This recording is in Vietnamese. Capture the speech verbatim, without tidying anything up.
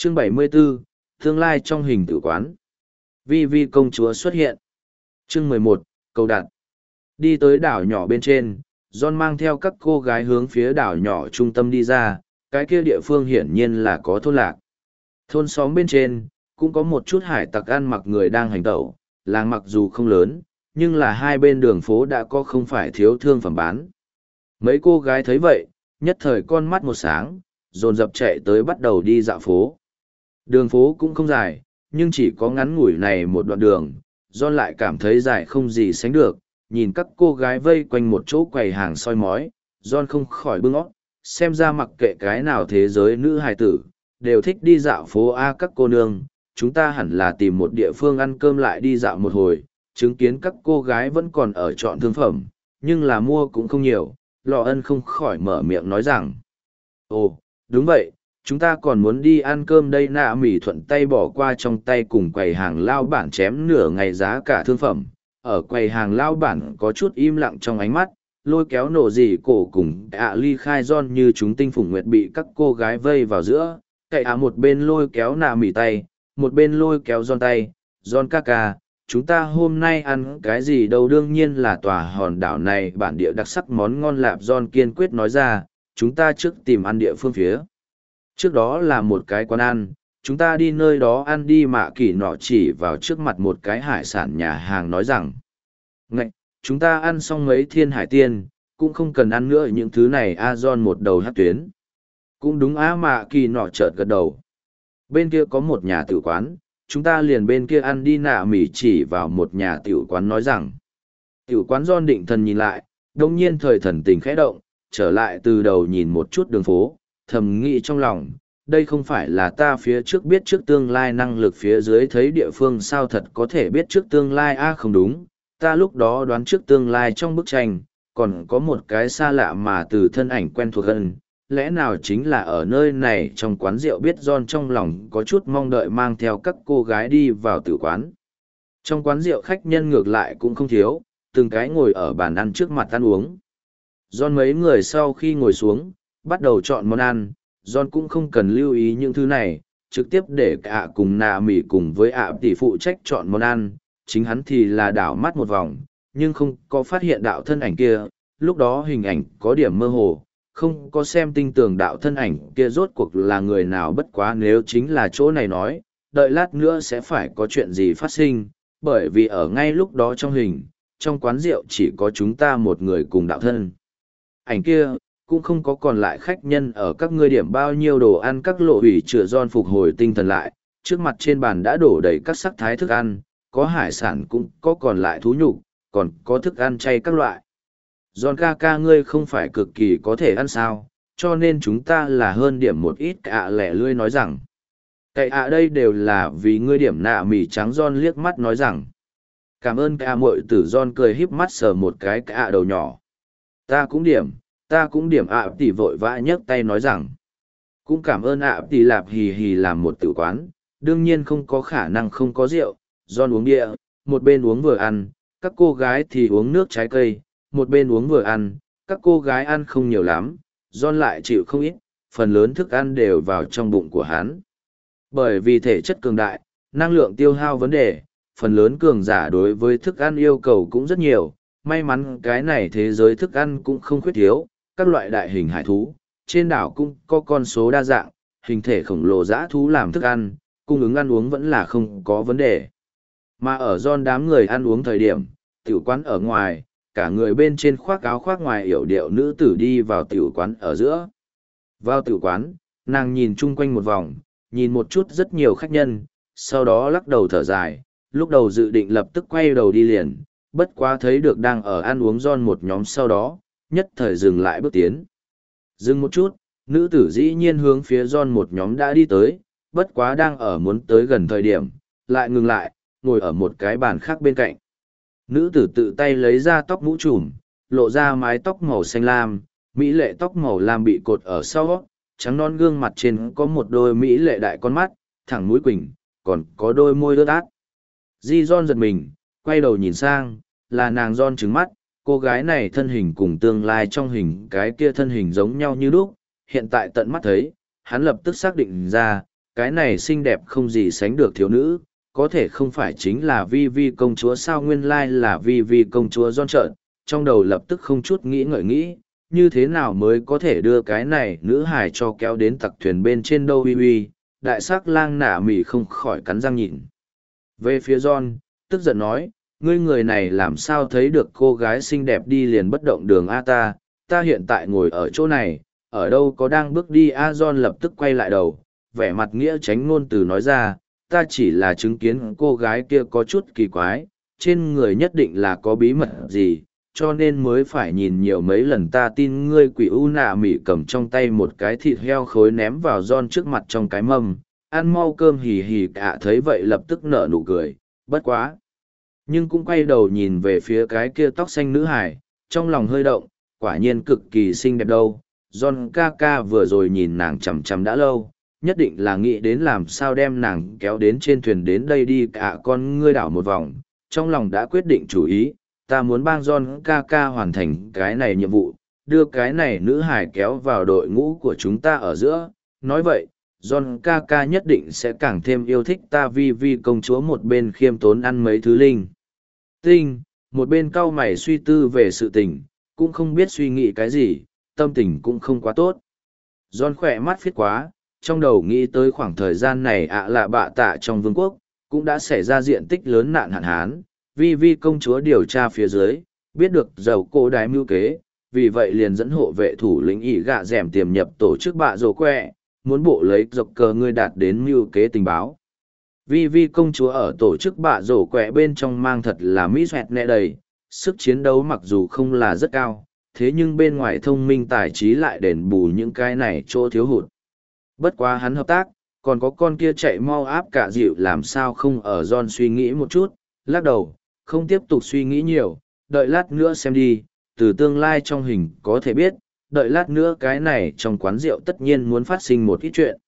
Chương bảy mươi 74, tương lai trong hình tử quán. Vi Vi công chúa xuất hiện. Chương mười một, cầu đặt. Đi tới đảo nhỏ bên trên, John mang theo các cô gái hướng phía đảo nhỏ trung tâm đi ra, cái kia địa phương hiển nhiên là có thôn lạc. Thôn xóm bên trên, cũng có một chút hải tặc ăn mặc người đang hành tẩu, làng mặc dù không lớn, nhưng là hai bên đường phố đã có không phải thiếu thương phẩm bán. Mấy cô gái thấy vậy, nhất thời con mắt một sáng, dồn dập chạy tới bắt đầu đi dạo phố. Đường phố cũng không dài, nhưng chỉ có ngắn ngủi này một đoạn đường, John lại cảm thấy dài không gì sánh được, nhìn các cô gái vây quanh một chỗ quầy hàng soi mói, John không khỏi bưng óc, xem ra mặc kệ cái nào thế giới nữ hài tử, đều thích đi dạo phố A các cô nương, chúng ta hẳn là tìm một địa phương ăn cơm lại đi dạo một hồi, chứng kiến các cô gái vẫn còn ở chọn thương phẩm, nhưng là mua cũng không nhiều, Lọ Ân không khỏi mở miệng nói rằng. Ồ, đúng vậy, chúng ta còn muốn đi ăn cơm đây. Nạ Mỉ thuận tay bỏ qua trong tay cùng quầy hàng lao bản chém nửa ngày giá cả thương phẩm. Ở quầy hàng lao bản có chút im lặng trong ánh mắt, lôi kéo nổ gì cổ cùng ạ ly khai John như chúng tinh phủng nguyệt bị các cô gái vây vào giữa. Cậy ạ một bên lôi kéo Nạ Mỉ tay, một bên lôi kéo John tay. John ca ca, chúng ta hôm nay ăn cái gì đâu? Đương nhiên là tòa hòn đảo này bản địa đặc sắc món ngon lạp. John kiên quyết nói ra, chúng ta trước tìm ăn địa phương phía trước đó là một cái quán ăn, chúng ta đi nơi đó ăn đi. Mạ Kỳ nọ chỉ vào trước mặt một cái hải sản nhà hàng nói rằng, ngạch, chúng ta ăn xong mấy thiên hải tiên, cũng không cần ăn nữa những thứ này. A John một đầu hát tuyến. Cũng đúng á. Mạ Kỳ nọ chợt gật đầu. Bên kia có một nhà tử quán, chúng ta liền bên kia ăn đi. Nạ Mỉ chỉ vào một nhà tiểu quán nói rằng. Tiểu quán John định thần nhìn lại, đông nhiên thời thần tình khẽ động, trở lại từ đầu nhìn một chút đường phố, thầm nghĩ trong lòng, đây không phải là ta phía trước biết trước tương lai năng lực phía dưới thấy địa phương sao? Thật có thể biết trước tương lai a? À, không đúng, ta lúc đó đoán trước tương lai trong bức tranh, còn có một cái xa lạ mà từ thân ảnh quen thuộc hơn, lẽ nào chính là ở nơi này trong quán rượu? Biết John trong lòng có chút mong đợi mang theo các cô gái đi vào tử quán. Trong quán rượu khách nhân ngược lại cũng không thiếu, từng cái ngồi ở bàn ăn trước mặt ăn uống. John mấy người sau khi ngồi xuống, bắt đầu chọn món ăn, John cũng không cần lưu ý những thứ này, trực tiếp để ạ cùng Nạ Mỉ cùng với ạ tỷ phụ trách chọn món ăn, chính hắn thì là đảo mắt một vòng, nhưng không có phát hiện đạo thân ảnh kia, lúc đó hình ảnh có điểm mơ hồ, không có xem tinh tường đạo thân ảnh kia rốt cuộc là người nào. Bất quá nếu chính là chỗ này nói, đợi lát nữa sẽ phải có chuyện gì phát sinh, bởi vì ở ngay lúc đó trong hình, trong quán rượu chỉ có chúng ta một người cùng đạo thân ảnh kia, cũng không có còn lại khách nhân. Ở các ngươi điểm bao nhiêu đồ ăn? Các lộ hủy chữa John phục hồi tinh thần lại, trước mặt trên bàn đã đổ đầy các sắc thái thức ăn, có hải sản cũng có còn lại thú nhục, còn có thức ăn chay các loại. John ca ca, ngươi không phải cực kỳ có thể ăn sao, cho nên chúng ta là hơn điểm một ít. Ạ lẻ lươi nói rằng. Cậy ạ đây đều là vì ngươi điểm. Nạ Mỉ trắng John liếc mắt nói rằng. Cảm ơn cả muội tử. John cười híp mắt sờ một cái cả đầu nhỏ. Ta cũng điểm, ta cũng điểm. ạ tỷ vội vã nhấc tay nói rằng. Cũng cảm ơn ạ tỷ. Lạp hì hì làm một tử quán, đương nhiên không có khả năng không có rượu. John uống bia, một bên uống vừa ăn, các cô gái thì uống nước trái cây, một bên uống vừa ăn. Các cô gái ăn không nhiều lắm, John lại chịu không ít, phần lớn thức ăn đều vào trong bụng của hắn. Bởi vì thể chất cường đại, năng lượng tiêu hao vấn đề, phần lớn cường giả đối với thức ăn yêu cầu cũng rất nhiều. May mắn cái này thế giới thức ăn cũng không khuyết thiếu, các loại đại hình hải thú, trên đảo cũng có con số đa dạng, hình thể khổng lồ dã thú làm thức ăn, cung ứng ăn uống vẫn là không có vấn đề. Mà ở John đám người ăn uống thời điểm, tiểu quán ở ngoài, cả người bên trên khoác áo khoác ngoài yểu điệu nữ tử đi vào tiểu quán ở giữa. Vào tiểu quán, nàng nhìn chung quanh một vòng, nhìn một chút rất nhiều khách nhân, sau đó lắc đầu thở dài, lúc đầu dự định lập tức quay đầu đi liền, bất quá thấy được đang ở ăn uống John một nhóm, sau đó, nhất thời dừng lại bước tiến. Dừng một chút, nữ tử dĩ nhiên hướng phía John một nhóm đã đi tới, bất quá đang ở muốn tới gần thời điểm, lại ngừng lại, ngồi ở một cái bàn khác bên cạnh. Nữ tử tự tay lấy ra tóc mũ trùm, lộ ra mái tóc màu xanh lam, mỹ lệ tóc màu lam bị cột ở sau, trắng non gương mặt trên có một đôi mỹ lệ đại con mắt, thẳng mũi quỳnh, còn có đôi môi ướt át. Di John giật mình, quay đầu nhìn sang, là nàng. John trừng mắt, cô gái này thân hình cùng tương lai trong hình cái kia thân hình giống nhau như lúc, hiện tại tận mắt thấy, hắn lập tức xác định ra, cái này xinh đẹp không gì sánh được thiếu nữ, có thể không phải chính là vi vi công chúa sao, nguyên lai là vi vi công chúa John trợn, trong đầu lập tức không chút nghĩ ngợi nghĩ, như thế nào mới có thể đưa cái này nữ hài cho kéo đến tặc thuyền bên trên đâu uy uy, đại sắc lang nả mỉ không khỏi cắn răng nhìn. Về phía John, tức giận nói, ngươi người này làm sao thấy được cô gái xinh đẹp đi liền bất động đường A ta, ta hiện tại ngồi ở chỗ này, ở đâu có đang bước đi A. John lập tức quay lại đầu, vẻ mặt nghĩa tránh ngôn từ nói ra, ta chỉ là chứng kiến cô gái kia có chút kỳ quái, trên người nhất định là có bí mật gì, cho nên mới phải nhìn nhiều mấy lần. Ta tin ngươi. Quỷ u nạ mỉ cầm trong tay một cái thịt heo khối ném vào John trước mặt trong cái mâm, ăn mau cơm hì hì cả thấy vậy lập tức nở nụ cười, bất quá. Nhưng cũng quay đầu nhìn về phía cái kia tóc xanh nữ hải, trong lòng hơi động, quả nhiên cực kỳ xinh đẹp đâu. John ca ca vừa rồi nhìn nàng chằm chằm đã lâu, nhất định là nghĩ đến làm sao đem nàng kéo đến trên thuyền đến đây đi. Cả con ngươi đảo một vòng, trong lòng đã quyết định chủ ý, ta muốn bang John ca ca hoàn thành cái này nhiệm vụ, đưa cái này nữ hải kéo vào đội ngũ của chúng ta ở giữa. Nói vậy, John ca ca nhất định sẽ càng thêm yêu thích ta. Vi vi công chúa một bên khiêm tốn ăn mấy thứ linh tinh, một bên cau mày suy tư về sự tình, cũng không biết suy nghĩ cái gì, tâm tình cũng không quá tốt. John khỏe mắt phiết quá, trong đầu nghĩ tới khoảng thời gian này ạ lạ bạ tạ trong vương quốc, cũng đã xảy ra diện tích lớn nạn hạn hán. Vi vi công chúa điều tra phía dưới, biết được dầu cô đái mưu kế, vì vậy liền dẫn hộ vệ thủ lĩnh ỉ gạ dẻm tiềm nhập tổ chức bạ rổ quẹ, muốn bộ lấy dọc cờ ngươi đạt đến mưu kế tình báo. Vi vi công chúa ở tổ chức bạ rổ quẹ bên trong mang thật là mỹ xoẹt nẹ đầy, sức chiến đấu mặc dù không là rất cao, thế nhưng bên ngoài thông minh tài trí lại đền bù những cái này chỗ thiếu hụt. Bất quá hắn hợp tác, còn có con kia chạy mau áp cả dịu làm sao không ở. John suy nghĩ một chút, lắc đầu, không tiếp tục suy nghĩ nhiều, đợi lát nữa xem đi, từ tương lai trong hình có thể biết, đợi lát nữa cái này trong quán rượu tất nhiên muốn phát sinh một ít chuyện,